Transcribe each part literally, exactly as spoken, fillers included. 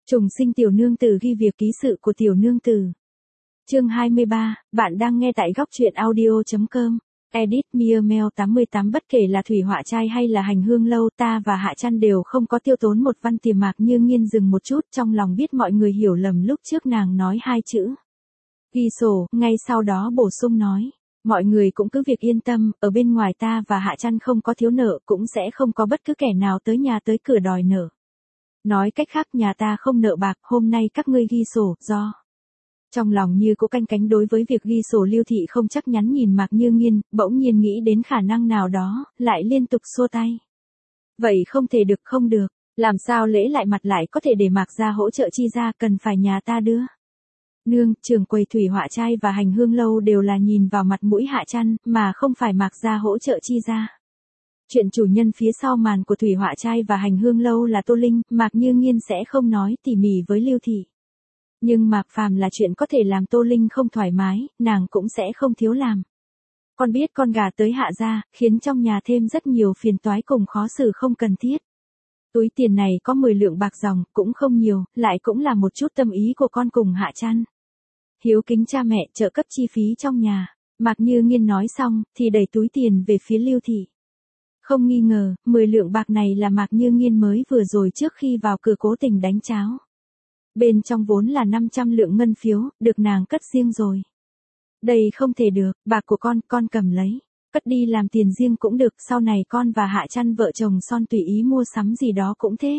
Trùng sinh tiểu nương tử ghi việc ký sự của tiểu nương tử. Chương hai mươi ba, bạn đang nghe tại góc truyện audio chấm com. Edit Mia Mail tám mươi tám. Bất kể là thủy họa trai hay là hành hương lâu, ta và Hạ Trăn đều không có tiêu tốn một văn tiền. Mạc Như Nghiên dừng một chút, trong lòng biết mọi người hiểu lầm lúc trước nàng nói hai chữ ghi sổ, ngay sau đó bổ sung nói, mọi người cũng cứ việc yên tâm, ở bên ngoài ta và Hạ Trăn không có thiếu nợ, cũng sẽ không có bất cứ kẻ nào tới nhà tới cửa đòi nợ. Nói cách khác, nhà ta không nợ bạc, hôm nay các ngươi ghi sổ, do. Trong lòng Như Cố canh cánh đối với việc ghi sổ, Lưu Thị không chắc nhắn nhìn Mạc Như Nghiên, bỗng nhiên nghĩ đến khả năng nào đó, lại liên tục xua tay. Vậy không thể được, không được, làm sao lễ lại mặt lại có thể để Mạc gia hỗ trợ chi ra, cần phải nhà ta đưa. Nương, trường quầy thủy họa trai và hành hương lâu đều là nhìn vào mặt mũi Hạ Trăn, mà không phải Mạc gia hỗ trợ chi ra. Chuyện chủ nhân phía sau màn của thủy họa trai và hành hương lâu là Tô Linh, Mạc Như Nghiên sẽ không nói tỉ mỉ với Lưu Thị. Nhưng Mạc Phàm là chuyện có thể làm Tô Linh không thoải mái, nàng cũng sẽ không thiếu làm. Con biết con gà tới Hạ gia, khiến trong nhà thêm rất nhiều phiền toái cùng khó xử không cần thiết. Túi tiền này có mười lượng bạc dòng, cũng không nhiều, lại cũng là một chút tâm ý của con cùng Hạ Trăn. Hiếu kính cha mẹ, trợ cấp chi phí trong nhà. Mạc Như Nghiên nói xong, thì đẩy túi tiền về phía Lưu Thị. Không nghi ngờ, mười lượng bạc này là Mạc Như Nghiên mới vừa rồi trước khi vào cửa cố tình đánh cháo. Bên trong vốn là năm trăm lượng ngân phiếu, được nàng cất riêng rồi. Đây không thể được, bạc của con, con cầm lấy. Cất đi làm tiền riêng cũng được, sau này con và Hạ Trăn vợ chồng son tùy ý mua sắm gì đó cũng thế.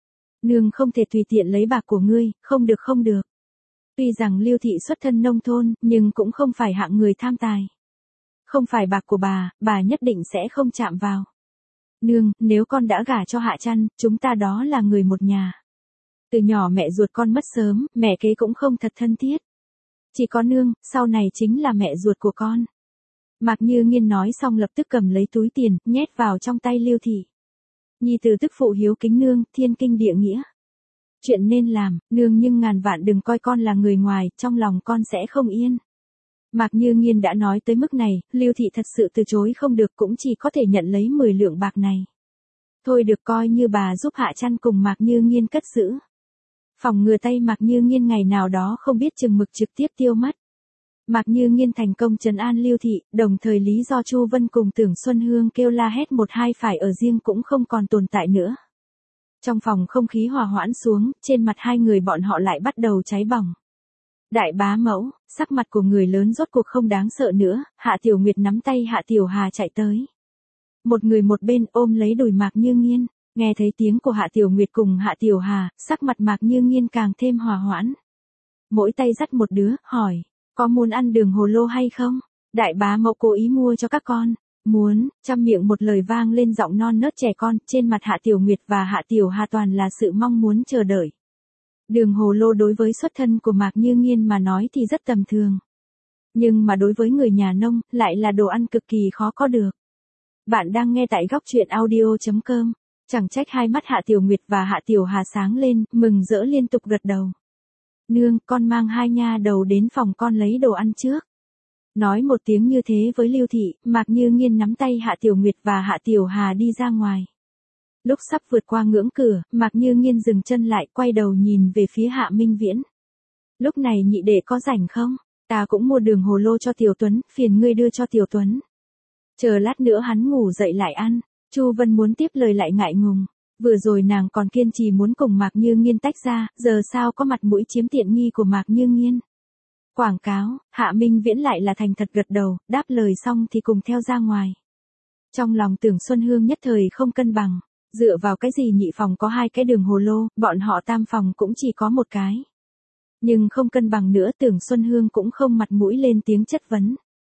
Nương không thể tùy tiện lấy bạc của ngươi, không được không được. Tuy rằng Lưu Thị xuất thân nông thôn, nhưng cũng không phải hạng người tham tài. Không phải bạc của bà, bà nhất định sẽ không chạm vào. Nương, nếu con đã gả cho Hạ Trăn, chúng ta đó là người một nhà. Từ nhỏ mẹ ruột con mất sớm, mẹ kế cũng không thật thân thiết. Chỉ có nương, sau này chính là mẹ ruột của con. Mạc Như Nghiên nói xong lập tức cầm lấy túi tiền, nhét vào trong tay Lưu Thị. Nhi tử tức phụ hiếu kính nương, thiên kinh địa nghĩa. Chuyện nên làm, nương, nhưng ngàn vạn đừng coi con là người ngoài, trong lòng con sẽ không yên. Mạc Như Nghiên đã nói tới mức này, Lưu Thị thật sự từ chối không được, cũng chỉ có thể nhận lấy mười lượng bạc này. Thôi được, coi như bà giúp Hạ Trăn cùng Mạc Như Nghiên cất giữ. Phòng ngừa tay Mạc Như Nghiên ngày nào đó không biết chừng mực trực tiếp tiêu mất. Mạc Như Nghiên thành công trấn an Lưu Thị, đồng thời lý do Chu Vân cùng Tưởng Xuân Hương kêu la hét một hai phải ở riêng cũng không còn tồn tại nữa. Trong phòng không khí hòa hoãn xuống, trên mặt hai người bọn họ lại bắt đầu cháy bỏng. Đại bá mẫu, sắc mặt của người lớn rốt cuộc không đáng sợ nữa, Hạ Tiểu Nguyệt nắm tay Hạ Tiểu Hà chạy tới. Một người một bên ôm lấy đùi Mạc Như Nghiên, nghe thấy tiếng của Hạ Tiểu Nguyệt cùng Hạ Tiểu Hà, sắc mặt Mạc Như Nghiên càng thêm hòa hoãn. Mỗi tay dắt một đứa, hỏi, có muốn ăn đường hồ lô hay không? Đại bá mẫu cố ý mua cho các con. Muốn, trăm miệng một lời vang lên giọng non nớt trẻ con, trên mặt Hạ Tiểu Nguyệt và Hạ Tiểu Hà toàn là sự mong muốn chờ đợi. Đường hồ lô đối với xuất thân của Mạc Như Nghiên mà nói thì rất tầm thường. Nhưng mà đối với người nhà nông, lại là đồ ăn cực kỳ khó có được. Bạn đang nghe tại góc truyện audio chấm com. Chẳng trách hai mắt Hạ Tiểu Nguyệt và Hạ Tiểu Hà sáng lên, mừng rỡ liên tục gật đầu. Nương, con mang hai nha đầu đến phòng con lấy đồ ăn trước. Nói một tiếng như thế với Lưu Thị, Mạc Như Nghiên nắm tay Hạ Tiểu Nguyệt và Hạ Tiểu Hà đi ra ngoài. Lúc sắp vượt qua ngưỡng cửa, Mạc Như Nghiên dừng chân lại, quay đầu nhìn về phía Hạ Minh Viễn. Lúc này nhị đệ có rảnh không? Ta cũng mua đường hồ lô cho Tiểu Tuấn, phiền ngươi đưa cho Tiểu Tuấn. Chờ lát nữa hắn ngủ dậy lại ăn. Chu Vân muốn tiếp lời lại ngại ngùng. Vừa rồi nàng còn kiên trì muốn cùng Mạc Như Nghiên tách ra, giờ sao có mặt mũi chiếm tiện nghi của Mạc Như Nghiên. Quảng cáo, Hạ Minh Viễn lại là thành thật gật đầu, đáp lời xong thì cùng theo ra ngoài. Trong lòng Tưởng Xuân Hương nhất thời không cân bằng, dựa vào cái gì nhị phòng có hai cái đường hồ lô, bọn họ tam phòng cũng chỉ có một cái. Nhưng không cân bằng nữa, Tưởng Xuân Hương cũng không mặt mũi lên tiếng chất vấn.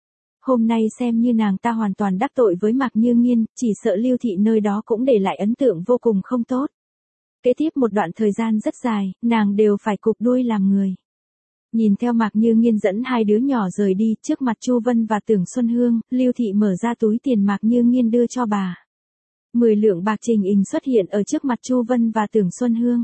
Hôm nay xem như nàng ta hoàn toàn đắc tội với Mạc Như Nghiên, chỉ sợ Lưu Thị nơi đó cũng để lại ấn tượng vô cùng không tốt. Kế tiếp một đoạn thời gian rất dài, nàng đều phải cụp đuôi làm người. Nhìn theo Mạc Như Nghiên dẫn hai đứa nhỏ rời đi, trước mặt Chu Vân và Tưởng Xuân Hương, Lưu Thị mở ra túi tiền Mạc Như Nghiên đưa cho bà. Mười lượng bạc trình hình xuất hiện ở trước mặt Chu Vân và Tưởng Xuân Hương.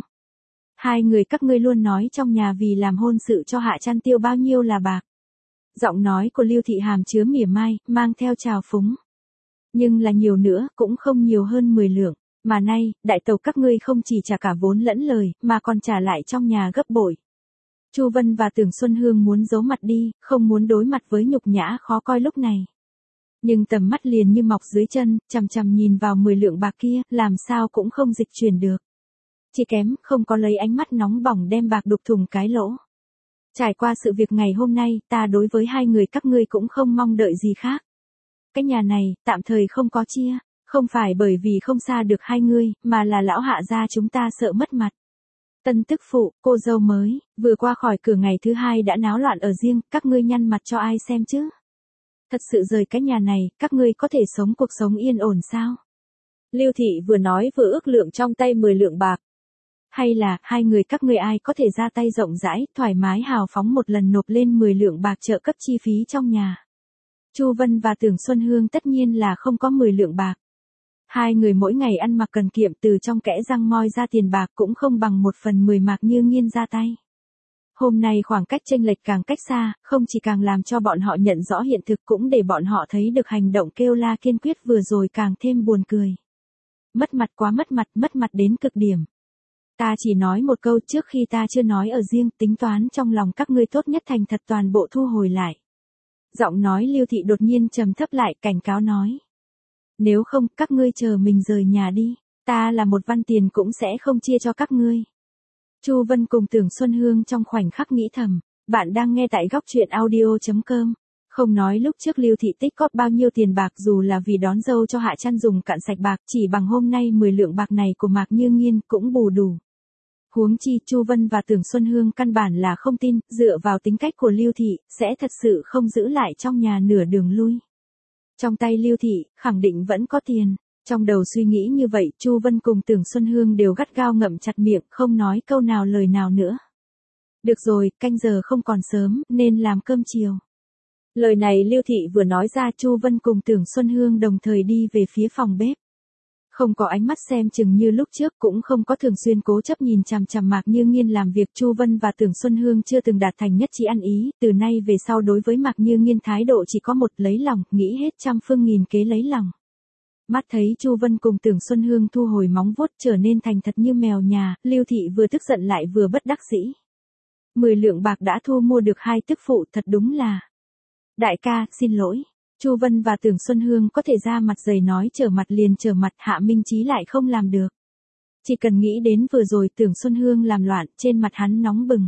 Hai người các ngươi luôn nói trong nhà vì làm hôn sự cho Hạ Trăn tiêu bao nhiêu là bạc. Giọng nói của Lưu Thị hàm chứa mỉa mai, mang theo trào phúng. Nhưng là nhiều nữa, cũng không nhiều hơn mười lượng. Mà nay, đại tẩu các ngươi không chỉ trả cả vốn lẫn lời, mà còn trả lại trong nhà gấp bội. Chu Vân và Tưởng Xuân Hương muốn giấu mặt đi, không muốn đối mặt với nhục nhã khó coi lúc này. Nhưng tầm mắt liền như mọc dưới chân, chằm chằm nhìn vào mười lượng bạc kia, làm sao cũng không dịch chuyển được. Chỉ kém, không có lấy ánh mắt nóng bỏng đem bạc đục thùng cái lỗ. Trải qua sự việc ngày hôm nay, ta đối với hai người các ngươi cũng không mong đợi gì khác. Cái nhà này, tạm thời không có chia, không phải bởi vì không xa được hai ngươi, mà là lão hạ gia chúng ta sợ mất mặt. Tân tức phụ, cô dâu mới, vừa qua khỏi cửa ngày thứ hai đã náo loạn ở riêng, các ngươi nhăn mặt cho ai xem chứ? Thật sự rời cái nhà này, các ngươi có thể sống cuộc sống yên ổn sao? Lưu Thị vừa nói vừa ước lượng trong tay mười lượng bạc. Hay là, hai người các ngươi ai có thể ra tay rộng rãi, thoải mái hào phóng một lần nộp lên mười lượng bạc trợ cấp chi phí trong nhà. Chu Vân và Tưởng Xuân Hương tất nhiên là không có mười lượng bạc. Hai người mỗi ngày ăn mặc cần kiệm từ trong kẽ răng moi ra tiền bạc cũng không bằng một phần mười Mạc Như Nghiên ra tay. Hôm nay khoảng cách chênh lệch càng cách xa, không chỉ càng làm cho bọn họ nhận rõ hiện thực cũng để bọn họ thấy được hành động kêu la kiên quyết vừa rồi càng thêm buồn cười. Mất mặt quá mất mặt, mất mặt đến cực điểm. Ta chỉ nói một câu trước khi ta chưa nói ở riêng, tính toán trong lòng các ngươi tốt nhất thành thật toàn bộ thu hồi lại. Giọng nói Lưu Thị đột nhiên trầm thấp lại, cảnh cáo nói. Nếu không, các ngươi chờ mình rời nhà đi, ta là một văn tiền cũng sẽ không chia cho các ngươi. Chu Vân cùng Tưởng Xuân Hương trong khoảnh khắc nghĩ thầm, bạn đang nghe tại góc truyện audio chấm com. Không nói lúc trước Lưu Thị tích góp bao nhiêu tiền bạc dù là vì đón dâu cho Hạ Trăn dùng cạn sạch bạc, chỉ bằng hôm nay mười lượng bạc này của Mạc Như Nghiên cũng bù đủ. Huống chi Chu Vân và Tưởng Xuân Hương căn bản là không tin, dựa vào tính cách của Lưu Thị, sẽ thật sự không giữ lại trong nhà nửa đường lui. Trong tay Lưu Thị, khẳng định vẫn có tiền. Trong đầu suy nghĩ như vậy, Chu Vân cùng Tưởng Xuân Hương đều gắt gao ngậm chặt miệng, không nói câu nào lời nào nữa. Được rồi, canh giờ không còn sớm, nên làm cơm chiều. Lời này Lưu Thị vừa nói ra, Chu Vân cùng Tưởng Xuân Hương đồng thời đi về phía phòng bếp. Không có ánh mắt xem chừng như lúc trước, cũng không có thường xuyên cố chấp nhìn chằm chằm Mạc Như Nghiên làm việc. Chu Vân và Tưởng Xuân Hương chưa từng đạt thành nhất trí ăn ý, từ nay về sau đối với Mạc Như Nghiên thái độ chỉ có một, lấy lòng, nghĩ hết trăm phương nghìn kế lấy lòng. Mắt thấy Chu Vân cùng Tưởng Xuân Hương thu hồi móng vuốt trở nên thành thật như mèo nhà, Lưu Thị vừa tức giận lại vừa bất đắc dĩ. Mười lượng bạc đã thu mua được hai tức phụ, thật đúng là. Đại ca, xin lỗi. Chu Vân và Tưởng Xuân Hương có thể ra mặt dày nói trở mặt liền trở mặt, Hạ Minh Chí lại không làm được. Chỉ cần nghĩ đến vừa rồi Tưởng Xuân Hương làm loạn, trên mặt hắn nóng bừng.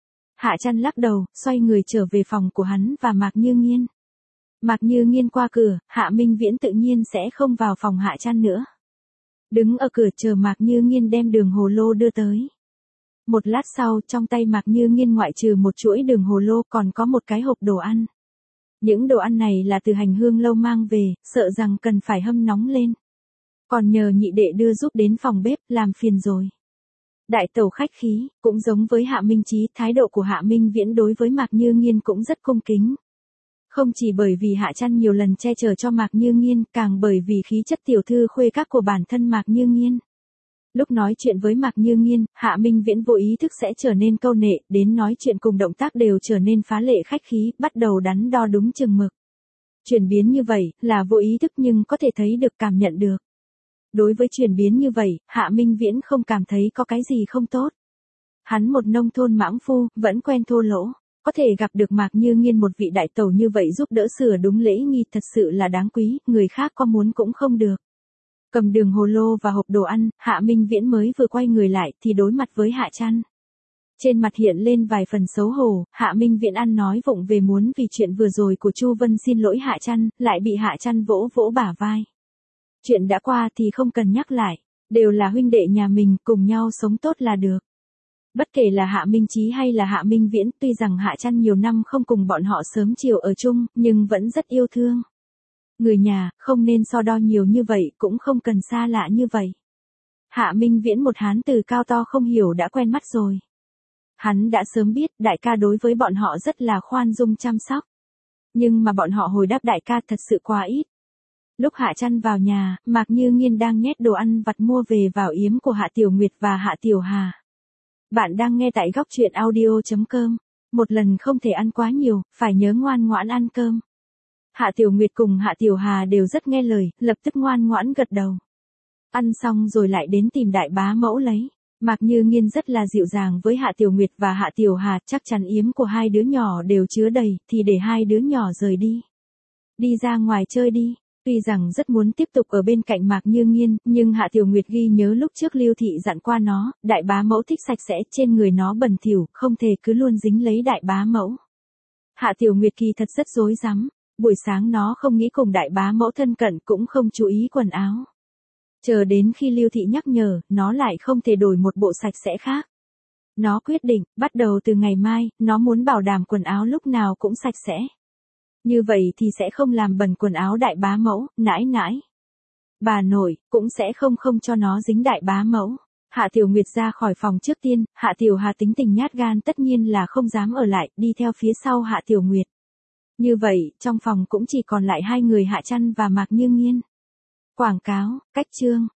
Hạ Trăn lắc đầu, xoay người trở về phòng của hắn và Mạc Như Nghiên. Mạc Như Nghiên qua cửa, Hạ Minh Viễn tự nhiên sẽ không vào phòng Hạ Trăn nữa. Đứng ở cửa chờ Mạc Như Nghiên đem đường hồ lô đưa tới. Một lát sau, trong tay Mạc Như Nghiên ngoại trừ một chuỗi đường hồ lô còn có một cái hộp đồ ăn. Những đồ ăn này là từ Hành Hương lâu mang về, sợ rằng cần phải hâm nóng lên. Còn nhờ nhị đệ đưa giúp đến phòng bếp, làm phiền rồi. Đại tẩu khách khí, cũng giống với Hạ Minh Chí, thái độ của Hạ Minh Viễn đối với Mạc Như Nghiên cũng rất cung kính. Không chỉ bởi vì Hạ Trăn nhiều lần che chở cho Mạc Như Nghiên, càng bởi vì khí chất tiểu thư khuê các của bản thân Mạc Như Nghiên. Lúc nói chuyện với Mạc Như Nghiên, Hạ Minh Viễn vô ý thức sẽ trở nên câu nệ, đến nói chuyện cùng động tác đều trở nên phá lệ khách khí, bắt đầu đắn đo đúng chừng mực. Chuyển biến như vậy, là vô ý thức nhưng có thể thấy được, cảm nhận được. Đối với chuyển biến như vậy, Hạ Minh Viễn không cảm thấy có cái gì không tốt. Hắn một nông thôn mãng phu, vẫn quen thô lỗ. Có thể gặp được Mạc Như Nghiên một vị đại tẩu như vậy giúp đỡ sửa đúng lễ nghi thật sự là đáng quý, người khác có muốn cũng không được. Cầm đường hồ lô và hộp đồ ăn, Hạ Minh Viễn mới vừa quay người lại thì đối mặt với Hạ Trăn. Trên mặt hiện lên vài phần xấu hổ, Hạ Minh Viễn ăn nói vụng về muốn vì chuyện vừa rồi của Chu Vân xin lỗi Hạ Trăn, lại bị Hạ Trăn vỗ vỗ bả vai. Chuyện đã qua thì không cần nhắc lại, đều là huynh đệ nhà mình, cùng nhau sống tốt là được. Bất kể là Hạ Minh Chí hay là Hạ Minh Viễn, tuy rằng Hạ Trăn nhiều năm không cùng bọn họ sớm chiều ở chung, nhưng vẫn rất yêu thương. Người nhà, không nên so đo nhiều như vậy, cũng không cần xa lạ như vậy. Hạ Minh Viễn một hán từ cao to không hiểu đã quen mắt rồi. Hắn đã sớm biết đại ca đối với bọn họ rất là khoan dung chăm sóc. Nhưng mà bọn họ hồi đáp đại ca thật sự quá ít. Lúc Hạ Trăn vào nhà, Mạc Như Nghiên đang nhét đồ ăn vặt mua về vào yếm của Hạ Tiểu Nguyệt và Hạ Tiểu Hà. Bạn đang nghe tại góc truyện audio chấm com. Một lần không thể ăn quá nhiều, phải nhớ ngoan ngoãn ăn cơm. Hạ Tiểu Nguyệt cùng Hạ Tiểu Hà đều rất nghe lời, lập tức ngoan ngoãn gật đầu. Ăn xong rồi lại đến tìm đại bá mẫu lấy. Mạc Như Nghiên rất là dịu dàng với Hạ Tiểu Nguyệt và Hạ Tiểu Hà, chắc chắn yếm của hai đứa nhỏ đều chứa đầy, thì để hai đứa nhỏ rời đi. Đi ra ngoài chơi đi. Tuy rằng rất muốn tiếp tục ở bên cạnh Mạc Như Nghiên, nhưng Hạ Tiểu Nguyệt ghi nhớ lúc trước Lưu Thị dặn qua nó, đại bá mẫu thích sạch sẽ, trên người nó bẩn thỉu, không thể cứ luôn dính lấy đại bá mẫu. Hạ Tiểu Nguyệt kỳ thật rất rối rắm, buổi sáng nó không nghĩ cùng đại bá mẫu thân cận, cũng không chú ý quần áo. Chờ đến khi Lưu Thị nhắc nhở, nó lại không thể đổi một bộ sạch sẽ khác. Nó quyết định, bắt đầu từ ngày mai, nó muốn bảo đảm quần áo lúc nào cũng sạch sẽ. Như vậy thì sẽ không làm bẩn quần áo đại bá mẫu, nãi nãi. Bà nội, cũng sẽ không không cho nó dính đại bá mẫu. Hạ Tiểu Nguyệt ra khỏi phòng trước tiên, Hạ Tiểu Hà tính tình nhát gan tất nhiên là không dám ở lại, đi theo phía sau Hạ Tiểu Nguyệt. Như vậy, trong phòng cũng chỉ còn lại hai người Hạ Trăn và Mạc Như Nghiên. Quảng cáo, cách chương.